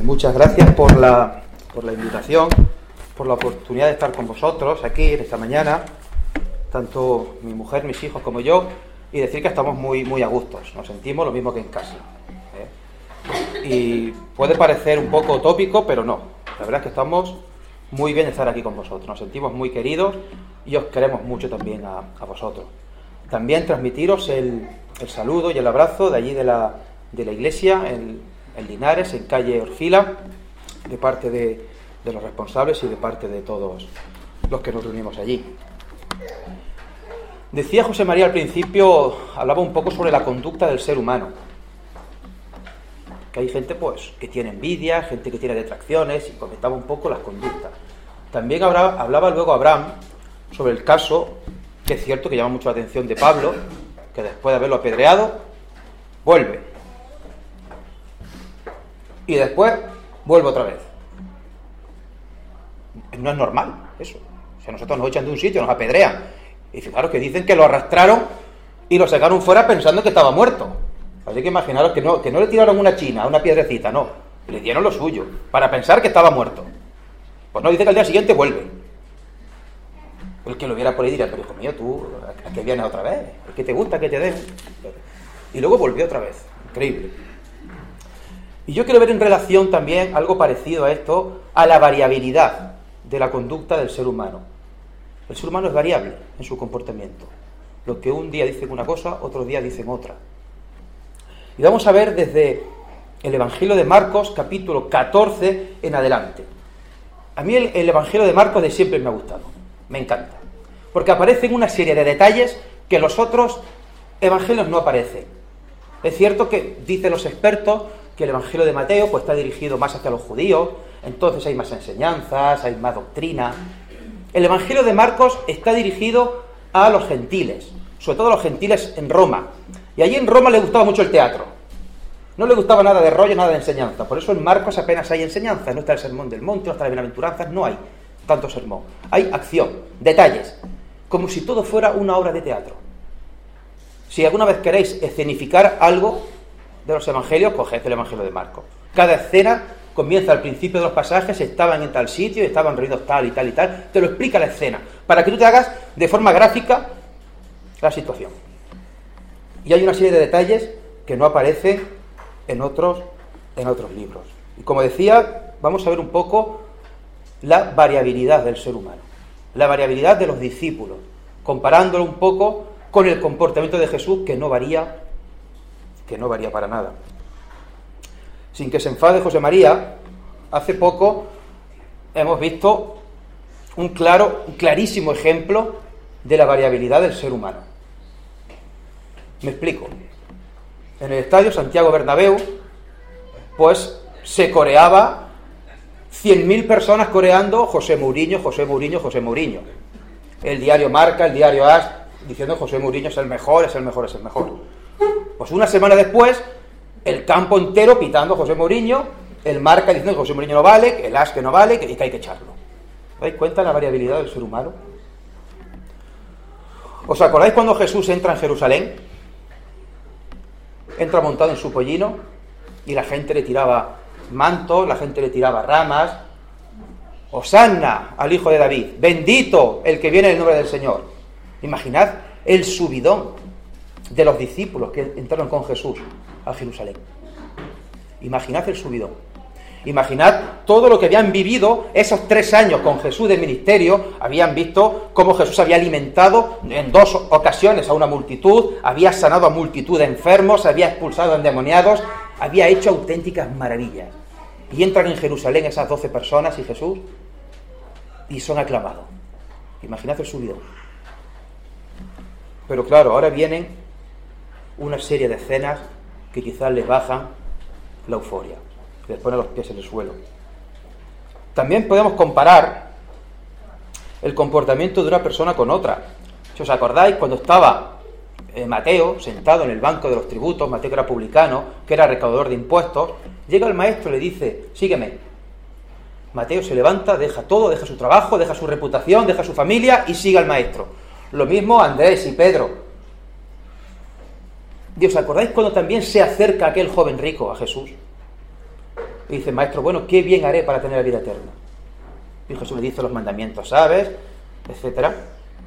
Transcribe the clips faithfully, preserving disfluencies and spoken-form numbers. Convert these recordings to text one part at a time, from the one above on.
muchas gracias por la, por la invitación, por la oportunidad de estar con vosotros aquí en esta mañana, tanto mi mujer, mis hijos como yo, y decir que estamos muy, muy a gustos, nos sentimos lo mismo que en casa. ¿eh? Y puede parecer un poco utópico, pero no, la verdad es que estamos muy bien de estar aquí con vosotros, nos sentimos muy queridos y os queremos mucho también a, a vosotros. También transmitiros el, el saludo y el abrazo de allí de la, de la iglesia, en, en Linares, en calle Orfila, de parte de, de los responsables y de parte de todos los que nos reunimos allí. Decía José María al principio, hablaba un poco sobre la conducta del ser humano, que hay gente pues que tiene envidia, gente que tiene detracciones, y comentaba un poco las conductas. También hablaba, hablaba luego Abraham sobre el caso, que es cierto que llama mucho la atención, de Pablo, que después de haberlo apedreado, vuelve. Y después vuelve otra vez. No es normal eso. O sea, nosotros nos echan de un sitio, nos apedrean. Y fijaros que dicen que lo arrastraron y lo sacaron fuera pensando que estaba muerto. Así que imaginaros que no, que no le tiraron una china, una piedrecita, no. Le dieron lo suyo, para pensar que estaba muerto. Pues no, dice que al día siguiente vuelve. El que lo viera por ahí diría, pero hijo mío, tú, ¿a qué vienes otra vez? ¿Qué te gusta que te den? Y luego volvió otra vez. Increíble. Y yo quiero ver en relación también algo parecido a esto, a la variabilidad de la conducta del ser humano. El ser humano es variable en su comportamiento. Lo que un día dicen una cosa, otro día dicen otra. Y vamos a ver desde el Evangelio de Marcos, capítulo catorce en adelante. A mí el, el Evangelio de Marcos de siempre me ha gustado, me encanta, porque aparecen una serie de detalles que los otros evangelios no aparecen. Es cierto que dicen los expertos que el Evangelio de Mateo pues está dirigido más hacia los judíos, entonces hay más enseñanzas, hay más doctrina. El Evangelio de Marcos está dirigido a los gentiles, sobre todo a los gentiles en Roma. Y allí en Roma le gustaba mucho el teatro. No le gustaba nada de rollo, nada de enseñanza. Por eso en Marcos apenas hay enseñanza. No está el sermón del monte, no está las bienaventuranzas, no hay tanto sermón. Hay acción, detalles, como si todo fuera una obra de teatro. Si alguna vez queréis escenificar algo de los evangelios, coged el Evangelio de Marcos. Cada escena comienza al principio de los pasajes, estaban en tal sitio, estaban reunidos tal y tal y tal. Te lo explica la escena, para que tú te hagas de forma gráfica la situación. Y hay una serie de detalles que no aparecen en otros, en otros libros. Y como decía, vamos a ver un poco la variabilidad del ser humano, la variabilidad de los discípulos, comparándolo un poco con el comportamiento de Jesús, que no varía, que no varía para nada. Sin que se enfade José María, hace poco hemos visto un claro, un clarísimo ejemplo de la variabilidad del ser humano. Me explico. En el estadio Santiago Bernabéu, pues se coreaba cien mil personas coreando José Mourinho, José Mourinho, José Mourinho. El diario Marca, el diario As, diciendo José Mourinho es el mejor, es el mejor, es el mejor. Pues una semana después, el campo entero pitando José Mourinho, el Marca diciendo que José Mourinho no vale, que el As que no vale, que, que hay que echarlo. ¿Os dais cuenta de la variabilidad del ser humano? ¿Os acordáis cuando Jesús entra en Jerusalén? Entra montado en su pollino y la gente le tiraba mantos, la gente le tiraba ramas. Hosanna al Hijo de David, bendito el que viene en el nombre del Señor. Imaginad el subidón de los discípulos que entraron con Jesús a Jerusalén. Imaginad el subidón. Imaginad todo lo que habían vivido esos tres años con Jesús de ministerio. Habían visto cómo Jesús había alimentado en dos ocasiones a una multitud, había sanado a multitud de enfermos, había expulsado a endemoniados, había hecho auténticas maravillas. Y entran en Jerusalén esas doce personas y Jesús, y son aclamados. Imaginad el subidón. Pero claro, ahora vienen una serie de escenas que quizás les bajan la euforia, les pone los pies en el suelo. También podemos comparar el comportamiento de una persona con otra. Si os acordáis, cuando estaba eh, Mateo sentado en el banco de los tributos, Mateo que era publicano, que era recaudador de impuestos, llega el maestro y le dice, sígueme. Mateo se levanta, deja todo, deja su trabajo, deja su reputación, deja su familia y sigue al maestro. Lo mismo Andrés y Pedro. ¿Y os acordáis cuando también se acerca aquel joven rico a Jesús? y dice, maestro, bueno, ¿qué bien haré para tener la vida eterna? Y Jesús le dice los mandamientos, ¿sabes? Etcétera.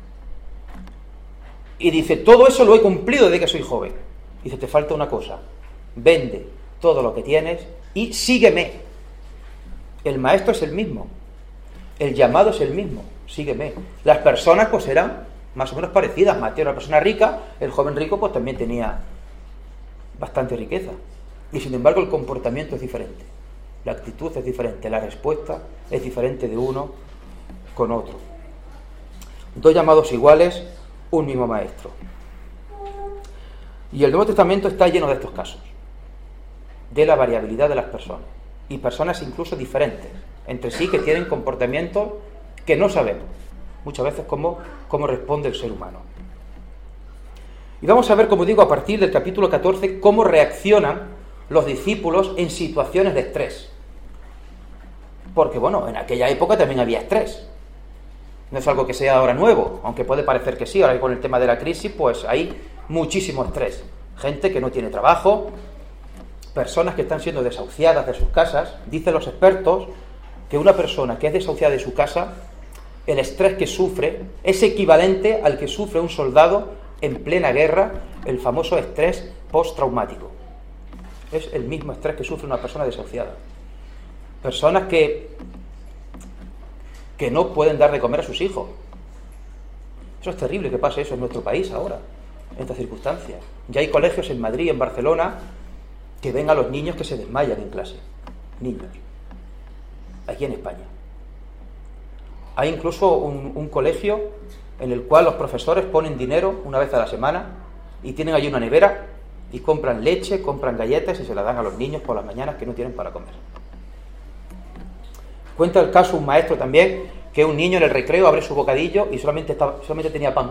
Y dice, todo eso lo he cumplido desde que soy joven. Dice, te falta una cosa, vende todo lo que tienes y sígueme. El maestro es el mismo, el llamado es el mismo, sígueme. Las personas pues eran más o menos parecidas. Mateo era una persona rica, el joven rico pues también tenía bastante riqueza. Y sin embargo el comportamiento es diferente, la actitud es diferente, la respuesta es diferente de uno con otro. Dos llamados iguales, un mismo maestro. Y el Nuevo Testamento está lleno de estos casos, de la variabilidad de las personas, y personas incluso diferentes entre sí que tienen comportamientos que no sabemos muchas veces cómo, cómo responde el ser humano. Y vamos a ver, como digo, a partir del capítulo catorce, cómo reaccionan los discípulos en situaciones de estrés. Porque, bueno, en aquella época también había estrés. No es algo que sea ahora nuevo, aunque puede parecer que sí. Ahora con el tema de la crisis, pues hay muchísimo estrés. Gente que no tiene trabajo, personas que están siendo desahuciadas de sus casas. Dicen los expertos que una persona que es desahuciada de su casa, el estrés que sufre es equivalente al que sufre un soldado en plena guerra, el famoso estrés postraumático. Es el mismo estrés que sufre una persona desahuciada. Personas que, que no pueden dar de comer a sus hijos. Eso es terrible que pase eso en nuestro país ahora, en estas circunstancias. Ya hay colegios en Madrid, en Barcelona, que ven a los niños que se desmayan en clase. Niños. Aquí en España. Hay incluso un, un colegio en el cual los profesores ponen dinero una vez a la semana y tienen allí una nevera y compran leche, compran galletas y se las dan a los niños por las mañanas que no tienen para comer. Cuenta el caso un maestro también, que un niño en el recreo abre su bocadillo y solamente, estaba, solamente tenía pan.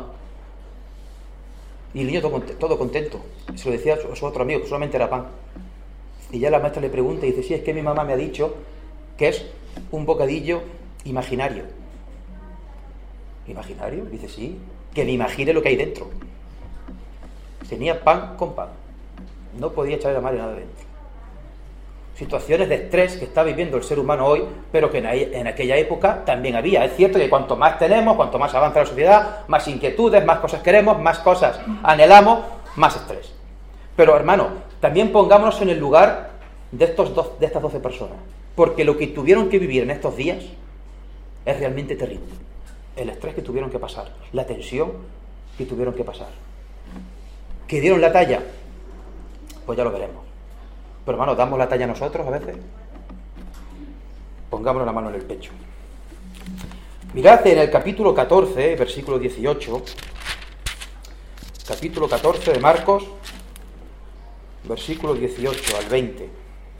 Y el niño todo, todo contento. Y se lo decía a su, a su otro amigo, que solamente era pan. Y ya la maestra le pregunta y dice, sí, es que mi mamá me ha dicho que es un bocadillo imaginario. ¿Imaginario? Dice, sí, que me imagine lo que hay dentro. Tenía pan con pan. No podía echarle la madre nada dentro. Situaciones de estrés que está viviendo el ser humano hoy, pero que en aquella época también había. Es cierto que cuanto más tenemos, cuanto más avanza la sociedad, más inquietudes, más cosas queremos, más cosas anhelamos, más estrés. Pero, hermano, también pongámonos en el lugar de, estos dos, de estas doce personas, porque lo que tuvieron que vivir en estos días es realmente terrible. El estrés que tuvieron que pasar, la tensión que tuvieron que pasar. ¿Que dieron la talla? Pues ya lo veremos. Pero, hermano, ¿damos la talla nosotros a veces? Pongámonos la mano en el pecho. Mirad en el capítulo catorce, versículo dieciocho, capítulo catorce de Marcos, versículo dieciocho al veinte.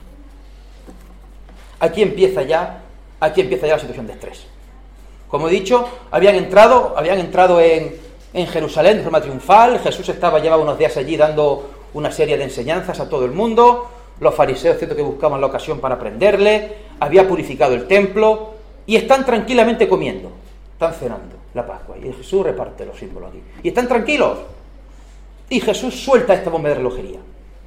Aquí empieza ya, aquí empieza ya la situación de estrés. Como he dicho, habían entrado, habían entrado en, en Jerusalén de forma triunfal. Jesús estaba, llevaba unos días allí dando una serie de enseñanzas a todo el mundo. Los fariseos, cierto que buscaban la ocasión para prenderle, había purificado el templo, y están tranquilamente comiendo, están cenando la Pascua, y Jesús reparte los símbolos aquí. Y están tranquilos, y Jesús suelta esta bomba de relojería.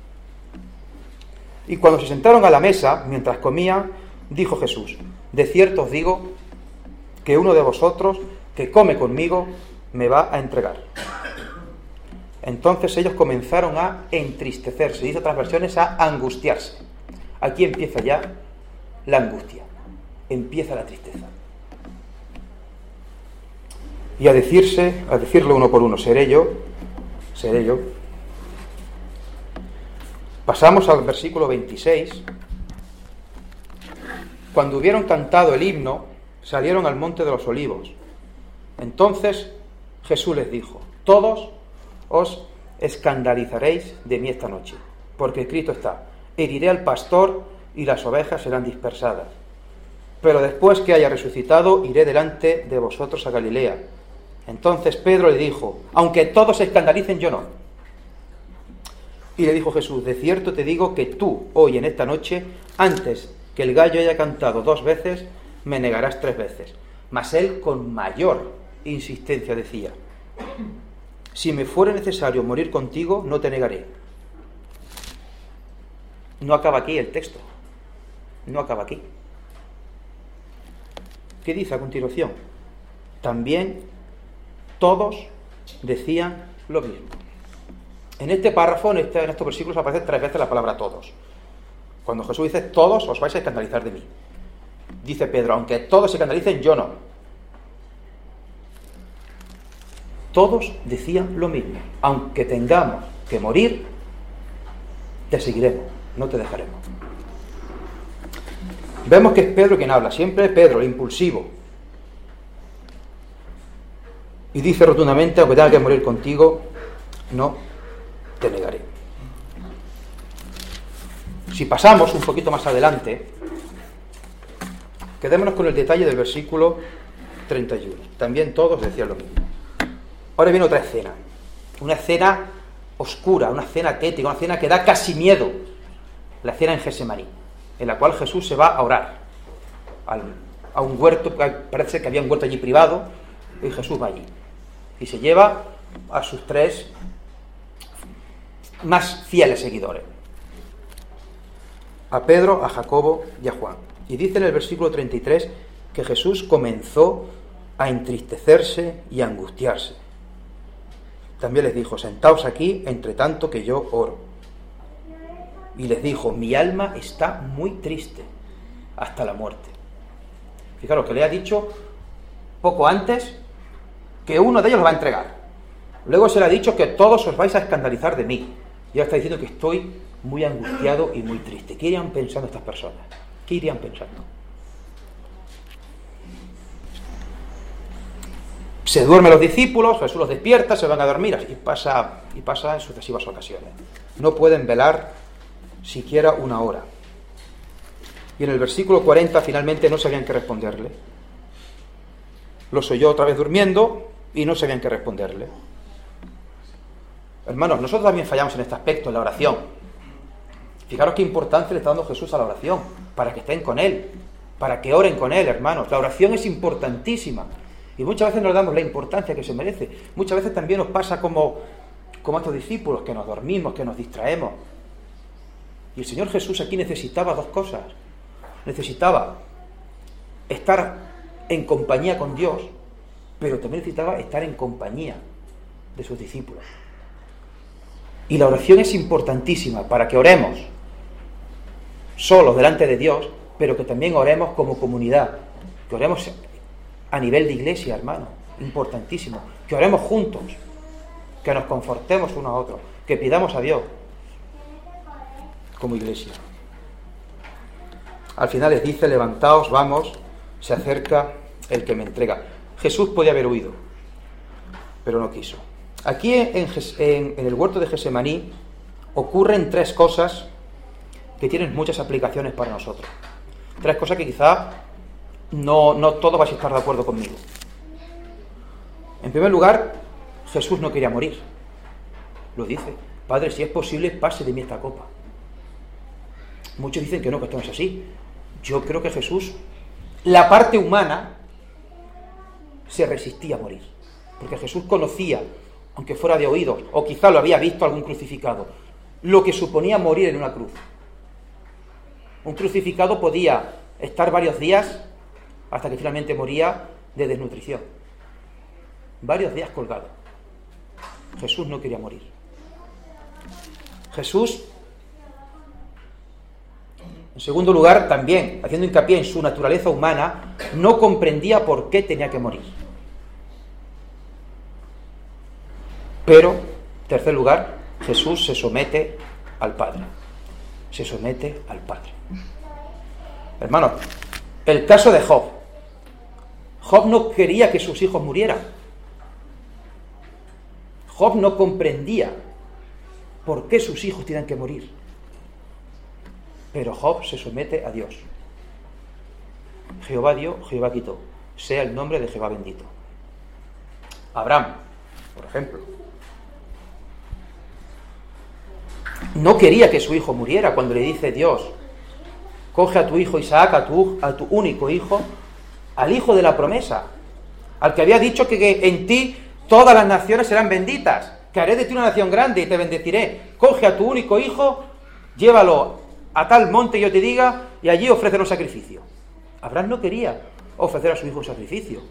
Y cuando se sentaron a la mesa, mientras comían, dijo Jesús, de cierto os digo que uno de vosotros que come conmigo me va a entregar. Entonces ellos comenzaron a entristecerse, dice otras versiones, a angustiarse. Aquí empieza ya la angustia, empieza la tristeza. Y a decirse, a decirlo uno por uno, seré yo, seré yo. Pasamos al versículo veintiséis. Cuando hubieron cantado el himno, salieron al monte de los olivos. Entonces Jesús les dijo, todos os escandalizaréis de mí esta noche, porque escrito está, heriré al pastor y las ovejas serán dispersadas. Pero después que haya resucitado, iré delante de vosotros a Galilea. Entonces Pedro le dijo, aunque todos se escandalicen, yo no. Y le dijo Jesús, de cierto te digo que tú, hoy en esta noche, antes que el gallo haya cantado dos veces, me negarás tres veces. Mas él con mayor insistencia decía, si me fuera necesario morir contigo, no te negaré. No acaba aquí el texto. no acaba aquí. ¿Qué dice a continuación? También todos decían lo mismo. En este párrafo, en, este, en estos versículos, aparece tres veces la palabra todos. Cuando Jesús dice todos, os vais a escandalizar de mí. Dice Pedro, aunque todos se escandalicen, yo no. Todos decían lo mismo. Aunque tengamos que morir, te seguiremos, no te dejaremos. Vemos que es Pedro quien habla, siempre es Pedro, el impulsivo. Y dice rotundamente, aunque tenga que morir contigo, no te negaré. Si pasamos un poquito más adelante, quedémonos con el detalle del versículo treinta y uno. También todos decían lo mismo. Ahora viene otra escena, una escena oscura, una escena tétrica, una escena que da casi miedo, la escena en Getsemaní, en la cual Jesús se va a orar al, a un huerto, parece que había un huerto allí privado, y Jesús va allí, y se lleva a sus tres más fieles seguidores, a Pedro, a Jacobo y a Juan. Y dice en el versículo treinta y tres que Jesús comenzó a entristecerse y a angustiarse. También les dijo, sentaos aquí, entre tanto que yo oro. Y les dijo, mi alma está muy triste hasta la muerte. Fijaros que le ha dicho poco antes que uno de ellos lo va a entregar. Luego se le ha dicho que todos os vais a escandalizar de mí. Y ahora está diciendo que estoy muy angustiado y muy triste. ¿Qué irían pensando estas personas? ¿Qué irían pensando? Se duermen los discípulos, Jesús los despierta, se van a dormir y pasa, y pasa en sucesivas ocasiones. No pueden velar siquiera una hora. Y en el versículo cuarenta finalmente no sabían qué responderle. Los oyó otra vez durmiendo y no sabían qué responderle. Hermanos, nosotros también fallamos en este aspecto, en la oración. Fijaros qué importancia le está dando Jesús a la oración, para que estén con Él, para que oren con Él, hermanos. La oración es importantísima. Y muchas veces no le damos la importancia que se merece. Muchas veces también nos pasa como, como a estos discípulos, que nos dormimos, que nos distraemos. Y el Señor Jesús aquí necesitaba dos cosas. Necesitaba estar en compañía con Dios, pero también necesitaba estar en compañía de sus discípulos. Y la oración es importantísima para que oremos solos delante de Dios, pero que también oremos como comunidad, que oremos a nivel de iglesia, hermano, importantísimo, que oremos juntos, que nos confortemos unos a otros, que pidamos a Dios como iglesia. Al final les dice, levantaos, vamos, se acerca el que me entrega. Jesús podía haber huido, pero no quiso. Aquí en, en, en el huerto de Getsemaní ocurren tres cosas que tienen muchas aplicaciones para nosotros. Tres cosas que quizá no, no todos vais a estar de acuerdo conmigo. En primer lugar, Jesús no quería morir. Lo dice, Padre, si es posible, pase de mí esta copa. Muchos dicen que no, que esto no es así. Yo creo que Jesús, la parte humana, se resistía a morir. Porque Jesús conocía, aunque fuera de oídos, o quizá lo había visto algún crucificado, lo que suponía morir en una cruz. Un crucificado podía estar varios días hasta que finalmente moría de desnutrición. Varios días colgado. Jesús no quería morir. Jesús, en segundo lugar, también, haciendo hincapié en su naturaleza humana, no comprendía por qué tenía que morir. Pero, en tercer lugar, Jesús se somete al Padre. Se somete al Padre. Hermanos, el caso de Job. Job no quería que sus hijos murieran. Job no comprendía por qué sus hijos tenían que morir. Pero Job se somete a Dios. Jehová dio, Jehová quitó. Sea el nombre de Jehová bendito. Abraham, por ejemplo, no quería que su hijo muriera cuando le dice Dios, coge a tu hijo Isaac, a tu, a tu único hijo, al hijo de la promesa, al que había dicho que, que en ti todas las naciones serán benditas, que haré de ti una nación grande y te bendeciré. Coge a tu único hijo, llévalo a tal monte yo te diga, y allí ofrecer un sacrificio. Abraham no quería ofrecer a su hijo un sacrificio.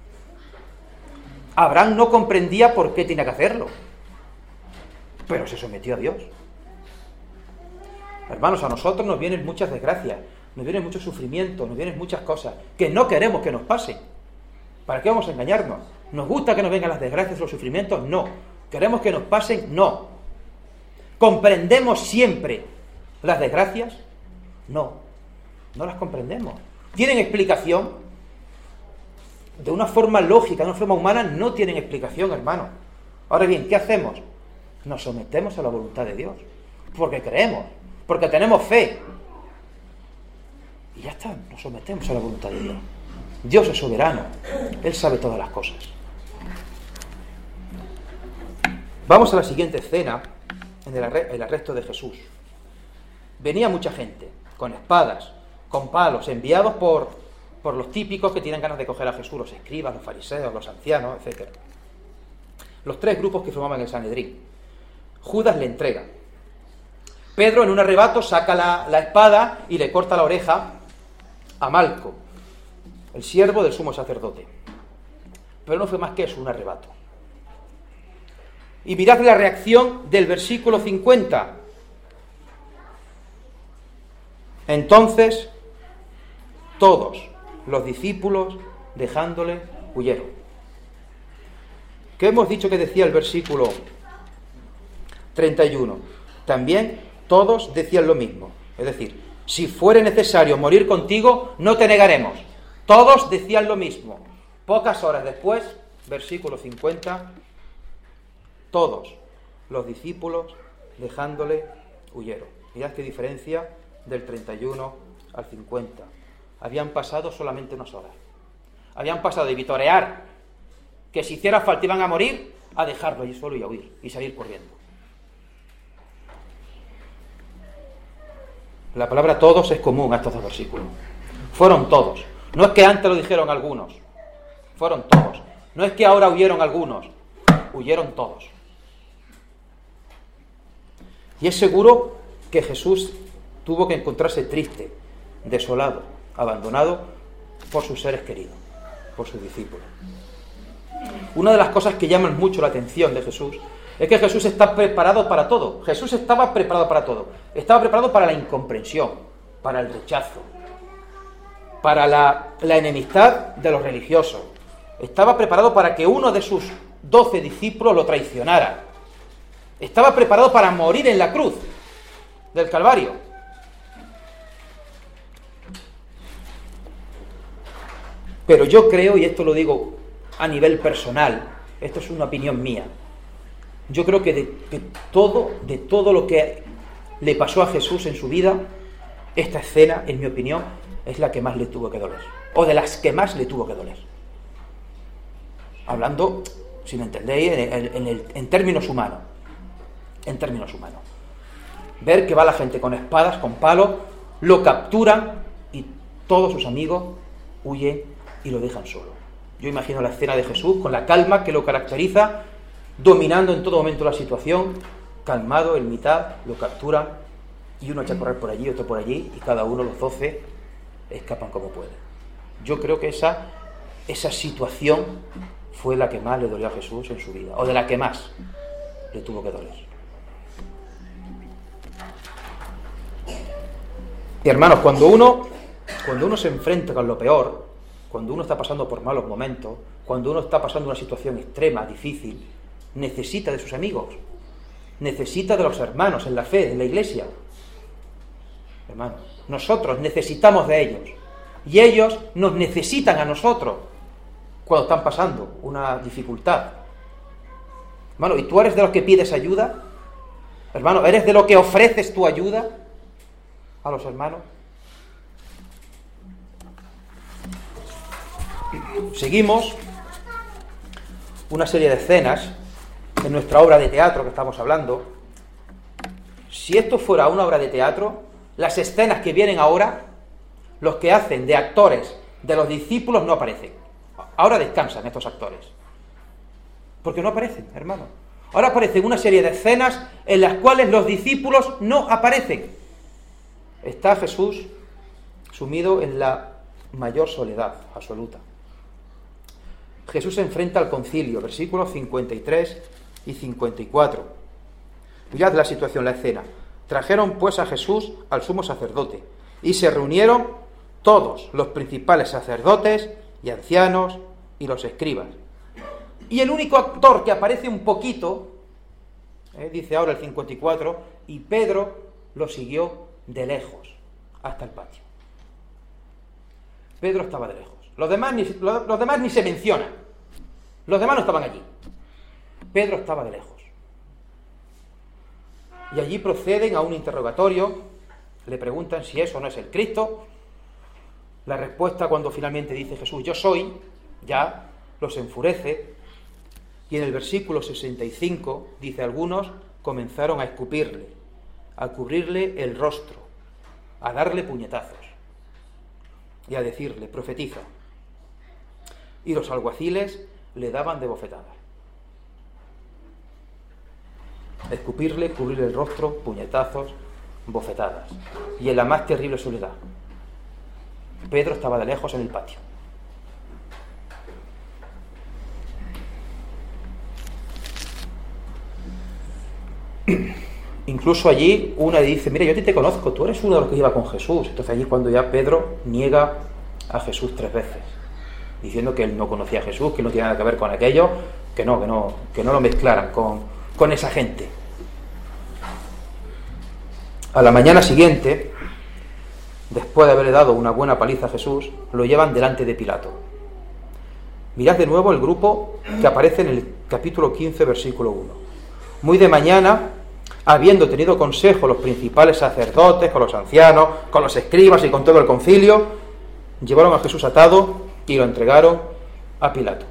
Abraham no comprendía por qué tenía que hacerlo, pero se sometió a Dios. Hermanos, a nosotros nos vienen muchas desgracias, nos vienen muchos sufrimientos, nos vienen muchas cosas que no queremos que nos pasen. ¿Para qué vamos a engañarnos? ¿Nos gusta que nos vengan las desgracias o los sufrimientos? No. ¿Queremos que nos pasen? No. ¿Comprendemos siempre las desgracias? No, no las comprendemos. ¿Tienen explicación? De una forma lógica, de una forma humana, no tienen explicación, hermano. Ahora bien, ¿qué hacemos? Nos sometemos a la voluntad de Dios, porque creemos, porque tenemos fe. Y ya está, nos sometemos a la voluntad de Dios. Dios es soberano, Él sabe todas las cosas. Vamos a la siguiente escena, en el, arre- el arresto de Jesús. Venía mucha gente, con espadas, con palos, enviados por, por los típicos que tienen ganas de coger a Jesús, los escribas, los fariseos, los ancianos, etcétera. Los tres grupos que formaban el Sanedrín. Judas le entrega. Pedro, en un arrebato, saca la, la espada y le corta la oreja a Malco, el siervo del sumo sacerdote. Pero no fue más que eso, un arrebato. Y mirad la reacción del versículo cincuenta. Entonces, todos los discípulos, dejándole, huyeron. ¿Qué hemos dicho que decía el versículo treinta y uno? También todos decían lo mismo. Es decir, si fuere necesario morir contigo, no te negaremos. Todos decían lo mismo. Pocas horas después, versículo cincuenta, todos los discípulos, dejándole, huyeron. Mirad qué diferencia del treinta y uno al cincuenta. Habían pasado solamente unas horas. Habían pasado de vitorear que si hiciera falta iban a morir, a dejarlo allí solo y a huir, y salir corriendo. La palabra todos es común a estos dos versículos. Fueron todos. No es que antes lo dijeron algunos. Fueron todos. No es que ahora huyeron algunos. Huyeron todos. Y es seguro que Jesús tuvo que encontrarse triste, desolado, abandonado por sus seres queridos, por sus discípulos. Una de las cosas que llaman mucho la atención de Jesús es que Jesús está preparado para todo. Jesús estaba preparado para todo. Estaba preparado para la incomprensión, para el rechazo, para la, la enemistad de los religiosos. Estaba preparado para que uno de sus doce discípulos lo traicionara. Estaba preparado para morir en la cruz del Calvario. Pero yo creo, y esto lo digo a nivel personal, esto es una opinión mía, yo creo que de, de todo, de todo lo que le pasó a Jesús en su vida, esta escena, en mi opinión, es la que más le tuvo que doler, o de las que más le tuvo que doler. Hablando, si me entendéis, en, en, en, el, en términos humanos, en términos humanos. Ver que va la gente con espadas, con palos, lo capturan y todos sus amigos huyen y lo dejan solo. Yo imagino la escena de Jesús con la calma que lo caracteriza, dominando en todo momento la situación, calmado, en mitad, lo capturan y uno echa a correr por allí, otro por allí, y cada uno, los doce, escapan como pueden. Yo creo que esa, esa situación fue la que más le dolió a Jesús en su vida, o de la que más le tuvo que doler. Y hermanos, cuando uno, cuando uno se enfrenta con lo peor, cuando uno está pasando por malos momentos, cuando uno está pasando una situación extrema, difícil, necesita de sus amigos, necesita de los hermanos en la fe, de la iglesia. Hermanos, nosotros necesitamos de ellos, y ellos nos necesitan a nosotros cuando están pasando una dificultad. Hermano, ¿y tú eres de los que pides ayuda? Hermano, ¿eres de los que ofreces tu ayuda a los hermanos? Seguimos una serie de escenas en nuestra obra de teatro que estamos hablando. Si esto fuera una obra de teatro, las escenas que vienen ahora, los que hacen de actores de los discípulos no aparecen. Ahora descansan estos actores, porque no aparecen, hermano. Ahora aparecen una serie de escenas en las cuales los discípulos no aparecen. está Jesús sumido en la mayor soledad absoluta. Jesús se enfrenta al concilio, versículos cincuenta y tres y cincuenta y cuatro. Mirad la situación, la escena. Trajeron pues a Jesús al sumo sacerdote, y se reunieron todos los principales sacerdotes y ancianos y los escribas. Y el único actor que aparece un poquito, eh, dice ahora el cincuenta y cuatro, y Pedro lo siguió de lejos hasta el patio. Pedro estaba de lejos. Los demás ni, los, los demás ni se mencionan. Los demás no estaban allí. Pedro estaba de lejos. Y allí proceden a un interrogatorio, le preguntan si eso no es el Cristo. La respuesta, cuando finalmente dice Jesús, yo soy, ya los enfurece. Y en el versículo sesenta y cinco, dice, algunos comenzaron a escupirle, a cubrirle el rostro, a darle puñetazos y a decirle, profetiza. Y los alguaciles le daban de bofetadas. Escupirle, cubrirle el rostro, puñetazos, bofetadas. Y en la más terrible soledad, Pedro estaba de lejos en el patio. Incluso allí una le dice, mira, yo a ti te conozco, tú eres uno de los que iba con Jesús. Entonces allí cuando ya Pedro niega a Jesús tres veces, diciendo que él no conocía a Jesús, que no tiene nada que ver con aquello, que no, que no, que no lo mezclaran con, con esa gente. A la mañana siguiente, después de haberle dado una buena paliza a Jesús, lo llevan delante de Pilato. Mirad de nuevo el grupo que aparece en el capítulo quince, versículo uno. Muy de mañana, habiendo tenido consejo los principales sacerdotes, con los ancianos, con los escribas y con todo el concilio, llevaron a Jesús atado y lo entregaron a Pilato.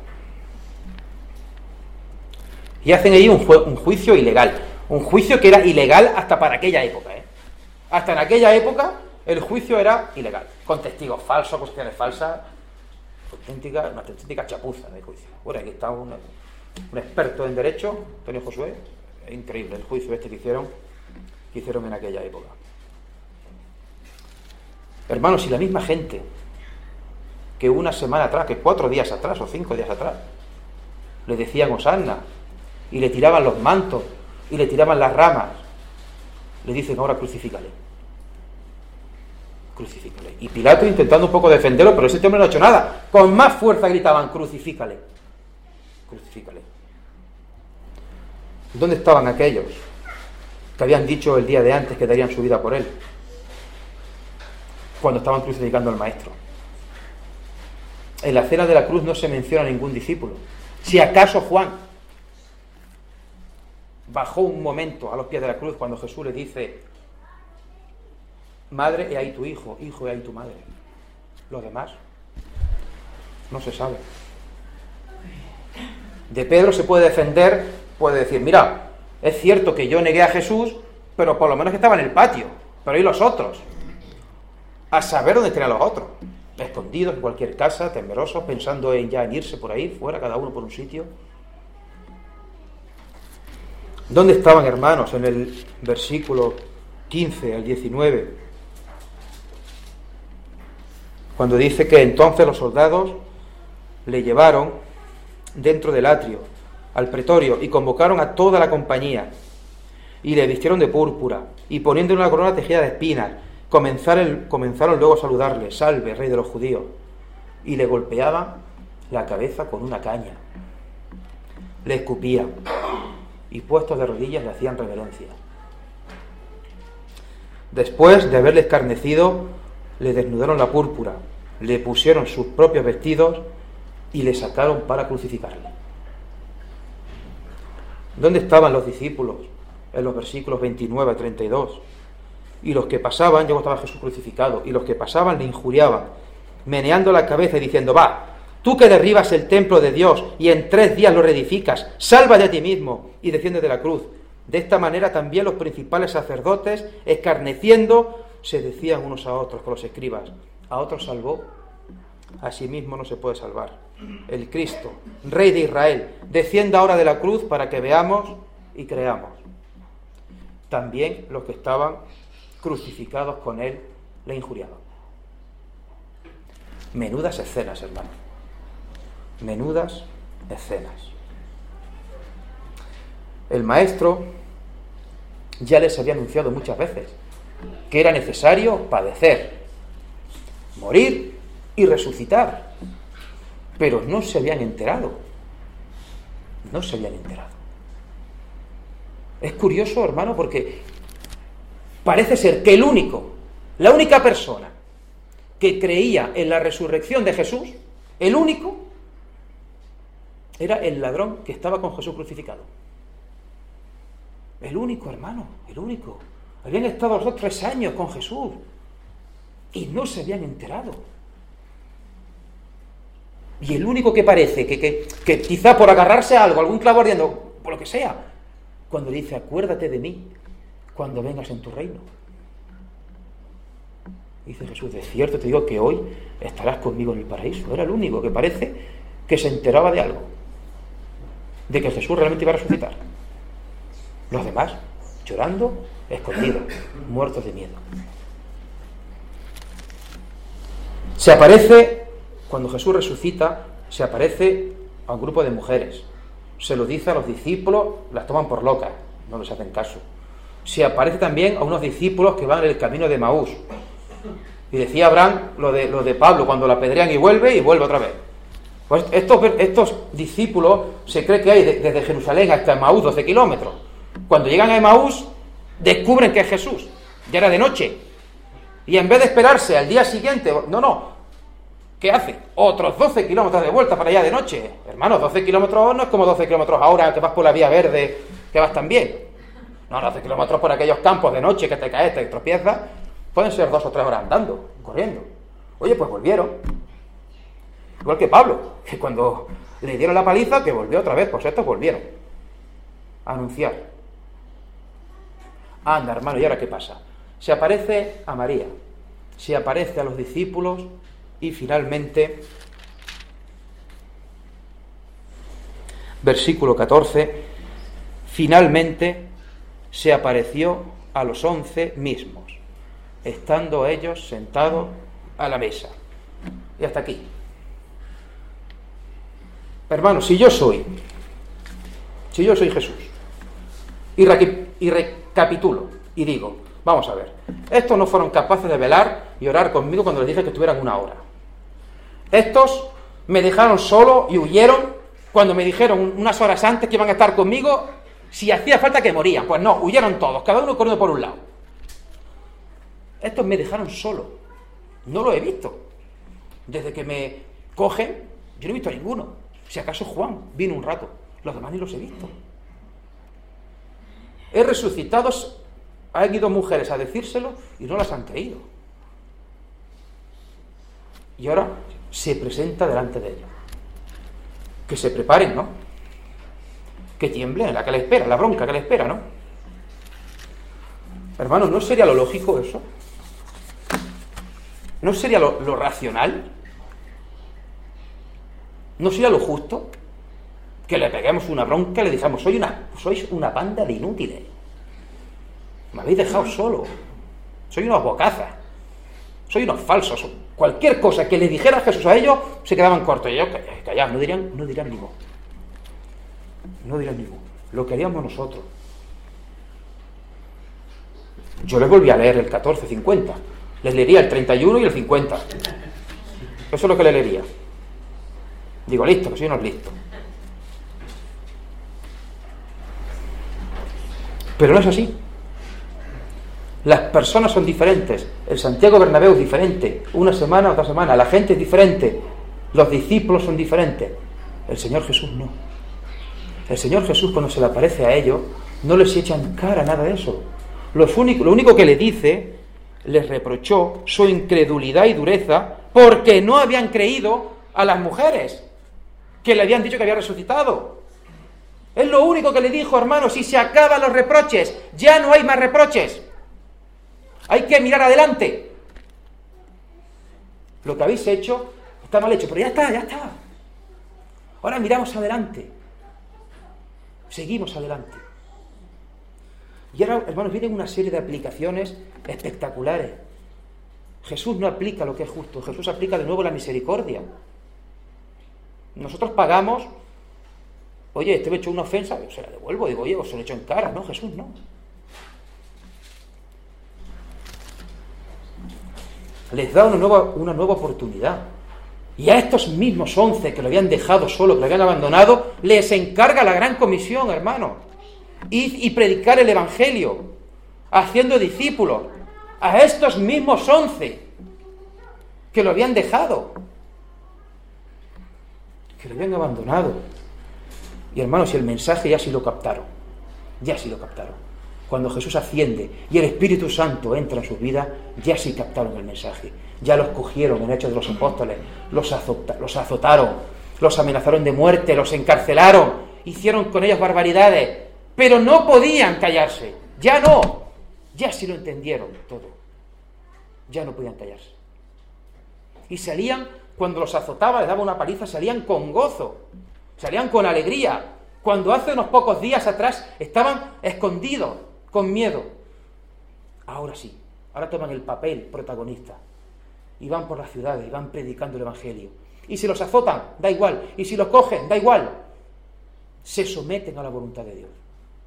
Y hacen ahí un, ju- un juicio ilegal, un juicio que era ilegal hasta para aquella época, ¿eh? Hasta en aquella época el juicio era ilegal, con testigos falsos, acusaciones falsas, auténtica, una auténtica chapuza de juicio. Bueno, aquí está un, un experto en derecho, Antonio Josué. Es increíble el juicio este que hicieron, que hicieron en aquella época. Hermanos, si la misma gente que una semana atrás, que cuatro días atrás o cinco días atrás, le decían Hosanna, y le tiraban los mantos, y le tiraban las ramas, le dicen ahora crucifícale. Crucifícale. Y Pilato intentando un poco defenderlo, pero ese hombre no ha hecho nada. Con más fuerza gritaban, crucifícale. Crucifícale. ¿Dónde estaban aquellos que habían dicho el día de antes que darían su vida por él? Cuando estaban crucificando al Maestro. En la cena de la cruz no se menciona a ningún discípulo. Si acaso Juan bajó un momento a los pies de la cruz cuando Jesús le dice, madre, he ahí tu hijo, hijo, he ahí tu madre. Los demás no se sabe. De Pedro se puede defender, puede decir, mira, es cierto que yo negué a Jesús, pero por lo menos que estaba en el patio. Pero ¿y los otros? A saber dónde estarían los otros. Escondidos en cualquier casa, temerosos, pensando en ya en irse por ahí, fuera, cada uno por un sitio. ¿Dónde estaban, hermanos? En el versículo quince al diecinueve, cuando dice que entonces los soldados le llevaron dentro del atrio, al pretorio, y convocaron a toda la compañía, y le vistieron de púrpura, y poniéndole una corona tejida de espinas, comenzaron, comenzaron luego a saludarle, salve, rey de los judíos, y le golpeaban la cabeza con una caña, le escupían, y puestos de rodillas le hacían reverencia. Después de haberle escarnecido, le desnudaron la púrpura, le pusieron sus propios vestidos y le sacaron para crucificarle. ¿Dónde estaban los discípulos? En los versículos veintinueve a treinta y dos. Y los que pasaban, ya estaba Jesús crucificado, y los que pasaban le injuriaban, meneando la cabeza y diciendo, va, tú que derribas el templo de Dios y en tres días lo reedificas, sálvate a ti mismo y desciende de la cruz. De esta manera también los principales sacerdotes, escarneciendo, se decían unos a otros con los escribas, a otros salvó, a sí mismo no se puede salvar. El Cristo, Rey de Israel, descienda ahora de la cruz para que veamos y creamos. También los que estaban crucificados con él, le injuriaban. Menudas escenas, hermano. Menudas escenas. El maestro ya les había anunciado muchas veces que era necesario padecer, morir y resucitar, pero no se habían enterado. No se habían enterado. Es curioso, hermano, porque parece ser que el único, la única persona que creía en la resurrección de Jesús, el único, era el ladrón que estaba con Jesús crucificado. El único, hermano, el único. Habían estado los dos tres años con Jesús y no se habían enterado. Y el único que parece que, que, que quizá por agarrarse a algo, algún clavo ardiendo, por lo que sea, cuando le dice, acuérdate de mí cuando vengas en tu reino. Dice Jesús, de cierto te digo que hoy estarás conmigo en el paraíso. Era el único que parece que se enteraba de algo, de que Jesús realmente iba a resucitar. Los demás, llorando, escondidos, muertos de miedo. Se aparece, cuando Jesús resucita, se aparece a un grupo de mujeres. Se lo dice a los discípulos, las toman por locas, no les hacen caso. Se aparece también a unos discípulos que van en el camino de Maús. Y decía Abraham lo de, lo de Pablo, cuando la apedrean y vuelve, y vuelve otra vez. Pues estos, estos discípulos, se cree que hay de, desde Jerusalén hasta Maús doce kilómetros. Cuando llegan a Emaús, descubren que es Jesús. Ya era de noche. Y en vez de esperarse al día siguiente, no, no. ¿Qué hace? Otros doce kilómetros de vuelta para allá de noche. Hermanos, doce kilómetros no es como doce kilómetros ahora que vas por la vía verde, que vas tan bien. No, doce kilómetros por aquellos campos de noche que te caes, te tropiezas, pueden ser dos o tres horas andando, corriendo. Oye, pues volvieron. Igual que Pablo, que cuando le dieron la paliza, que volvió otra vez, pues estos volvieron a anunciar. Anda, hermano, ¿y ahora qué pasa? Se aparece a María, se aparece a los discípulos y finalmente, versículo catorce, finalmente se apareció a los once mismos, estando ellos sentados a la mesa. Y hasta aquí. Hermano, si yo soy, si yo soy Jesús, y, re, y recapitulo, y digo, vamos a ver, estos no fueron capaces de velar y orar conmigo cuando les dije que estuvieran una hora. Estos me dejaron solo y huyeron cuando me dijeron unas horas antes que iban a estar conmigo, si hacía falta que morían. Pues no, huyeron todos, cada uno corriendo por un lado. Estos me dejaron solo, no lo he visto. Desde que me cogen, yo no he visto a ninguno. Si acaso Juan vino un rato, los demás ni los he visto. He resucitado, han ido mujeres a decírselo y no las han creído. Y ahora se presenta delante de ellos. Que se preparen, ¿no? Que tiemblen, la que le espera, la bronca que le espera, ¿no? Hermanos, ¿no sería lo lógico eso? ¿No sería lo, lo racional? ¿No sería lo justo? Que le peguemos una bronca y le digamos, soy una, sois una banda de inútiles. Me habéis dejado solo. Soy unos bocazas. Soy unos falsos. Cualquier cosa que le dijera Jesús a ellos, se quedaban cortos. Y ellos, callados, no dirían, no dirán ni voz. No dirán ni voz. Lo que haríamos nosotros. Yo les volví a leer el catorce, cincuenta. Les leería el treinta y uno y el cincuenta. Eso es lo que les leería. Digo, listo, que soy unos listos. Pero no es así. Las personas son diferentes. El Santiago Bernabéu es diferente. Una semana, otra semana. La gente es diferente. Los discípulos son diferentes. El Señor Jesús no. El Señor Jesús, cuando se le aparece a ellos, no les echa en cara nada de eso. Los único, lo único que le dice, les reprochó su incredulidad y dureza porque no habían creído a las mujeres que le habían dicho que había resucitado. Es lo único que le dijo, hermanos, si se acaban los reproches, ya no hay más reproches. Hay que mirar adelante. Lo que habéis hecho está mal hecho, pero ya está, ya está. Ahora miramos adelante. Seguimos adelante. Y ahora, hermanos, vienen una serie de aplicaciones espectaculares. Jesús no aplica lo que es justo, Jesús aplica de nuevo la misericordia. Nosotros pagamos, oye, este me ha hecho una ofensa, yo se la devuelvo, digo, oye, os se lo he hecho en cara, no, Jesús no. Les da una nueva, una nueva oportunidad. Y a estos mismos once que lo habían dejado solo, que lo habían abandonado, les encarga la gran comisión, hermano. Y, y predicar el Evangelio, haciendo discípulos a estos mismos once que lo habían dejado, que lo habían abandonado. Y hermanos, y el mensaje ya sí lo captaron, ya sí lo captaron. Cuando Jesús asciende y el Espíritu Santo entra en sus vidas, ya sí captaron el mensaje. Ya los cogieron en Hechos de los Apóstoles, los, azota, los azotaron, los amenazaron de muerte, los encarcelaron, hicieron con ellos barbaridades, pero no podían callarse. Ya no, ya sí lo entendieron todo. Ya no podían callarse. Y salían, cuando los azotaba, les daba una paliza, salían con gozo, salían con alegría. Cuando hace unos pocos días atrás estaban escondidos, con miedo. Ahora sí, ahora toman el papel protagonista. Y van por las ciudades, y van predicando el Evangelio. Y si los azotan, da igual. Y si los cogen, da igual. Se someten a la voluntad de Dios.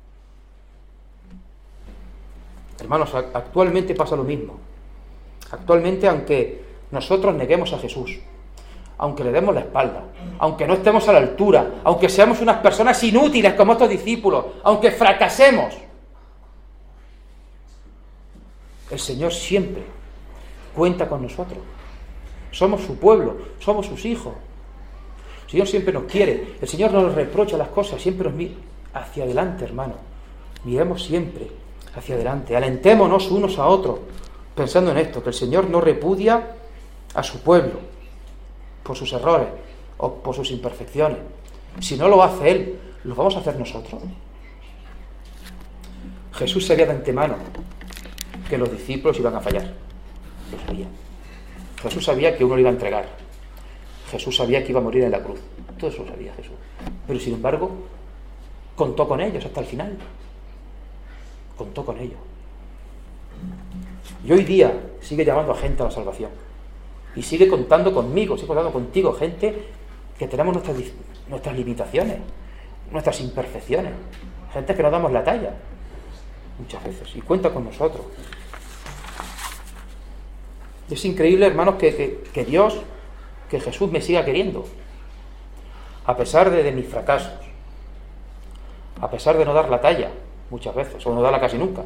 Hermanos, actualmente pasa lo mismo. Actualmente, aunque nosotros neguemos a Jesús, aunque le demos la espalda, aunque no estemos a la altura, aunque seamos unas personas inútiles como estos discípulos, aunque fracasemos, el Señor siempre cuenta con nosotros. Somos su pueblo, somos sus hijos. El Señor siempre nos quiere, el Señor no nos reprocha las cosas, siempre nos mira hacia adelante, hermano. Miremos siempre hacia adelante, alentémonos unos a otros, pensando en esto, que el Señor no repudia a su pueblo por sus errores o por sus imperfecciones. Si no lo hace Él, ¿lo vamos a hacer nosotros? Jesús sabía de antemano que los discípulos iban a fallar. Lo sabía. Jesús sabía que uno lo iba a entregar. Jesús sabía que iba a morir en la cruz. Todo eso lo sabía Jesús. Pero sin embargo, contó con ellos hasta el final. Contó con ellos. Y hoy día sigue llamando a gente a la salvación. Y sigue contando conmigo, sigue contando contigo, gente que tenemos nuestras, nuestras limitaciones, nuestras imperfecciones. Gente que no damos la talla, muchas veces. Y cuenta con nosotros. Es increíble, hermanos, que, que, que Dios, que Jesús me siga queriendo. A pesar de, de mis fracasos. A pesar de no dar la talla, muchas veces, o no darla casi nunca.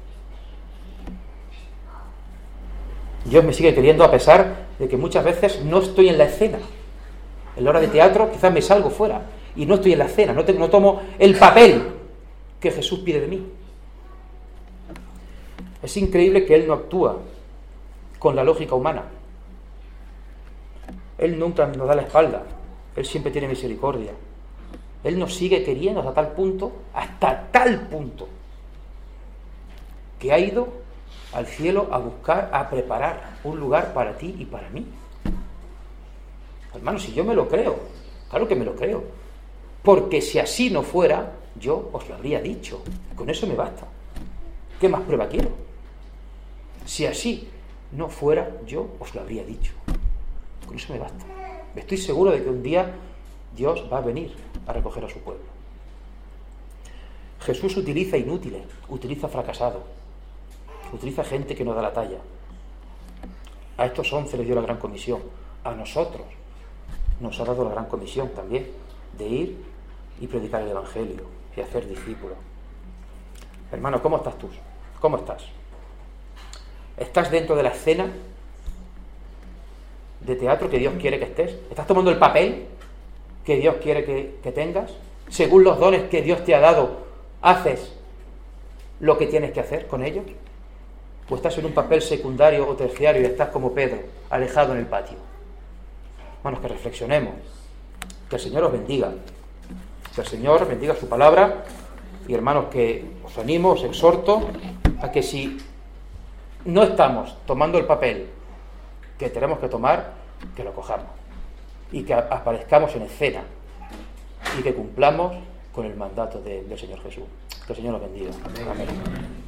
Dios me sigue queriendo a pesar de que muchas veces no estoy en la escena. En la hora de teatro quizás me salgo fuera y no estoy en la escena, no, te, no tomo el papel que Jesús pide de mí. Es increíble que Él no actúa con la lógica humana. Él nunca nos da la espalda. Él siempre tiene misericordia. Él nos sigue queriendo hasta tal punto, hasta tal punto, que ha ido al cielo a buscar, a preparar un lugar para ti y para mí. Hermanos, si yo me lo creo, claro que me lo creo, porque si así no fuera, yo os lo habría dicho, con eso me basta. ¿Qué más prueba quiero? Si así no fuera, yo os lo habría dicho, con eso me basta. Estoy seguro de que un día Dios va a venir a recoger a su pueblo. Jesús utiliza inútiles, utiliza fracasados, utiliza gente que no da la talla. A estos once les dio la gran comisión. A nosotros nos ha dado la gran comisión también de ir y predicar el Evangelio y hacer discípulos. Hermano, ¿cómo estás tú? ¿Cómo estás? ¿Estás dentro de la escena de teatro que Dios quiere que estés? ¿Estás tomando el papel que Dios quiere que, que tengas? Según los dones que Dios te ha dado, ¿haces lo que tienes que hacer con ellos? ¿O estás en un papel secundario o terciario y estás como Pedro, alejado en el patio? Hermanos, que reflexionemos. Que el Señor os bendiga. Que el Señor bendiga su palabra. Y hermanos, que os animo, os exhorto a que si no estamos tomando el papel que tenemos que tomar, que lo cojamos. Y que aparezcamos en escena. Y que cumplamos con el mandato de- del Señor Jesús. Que el Señor los bendiga. Amén.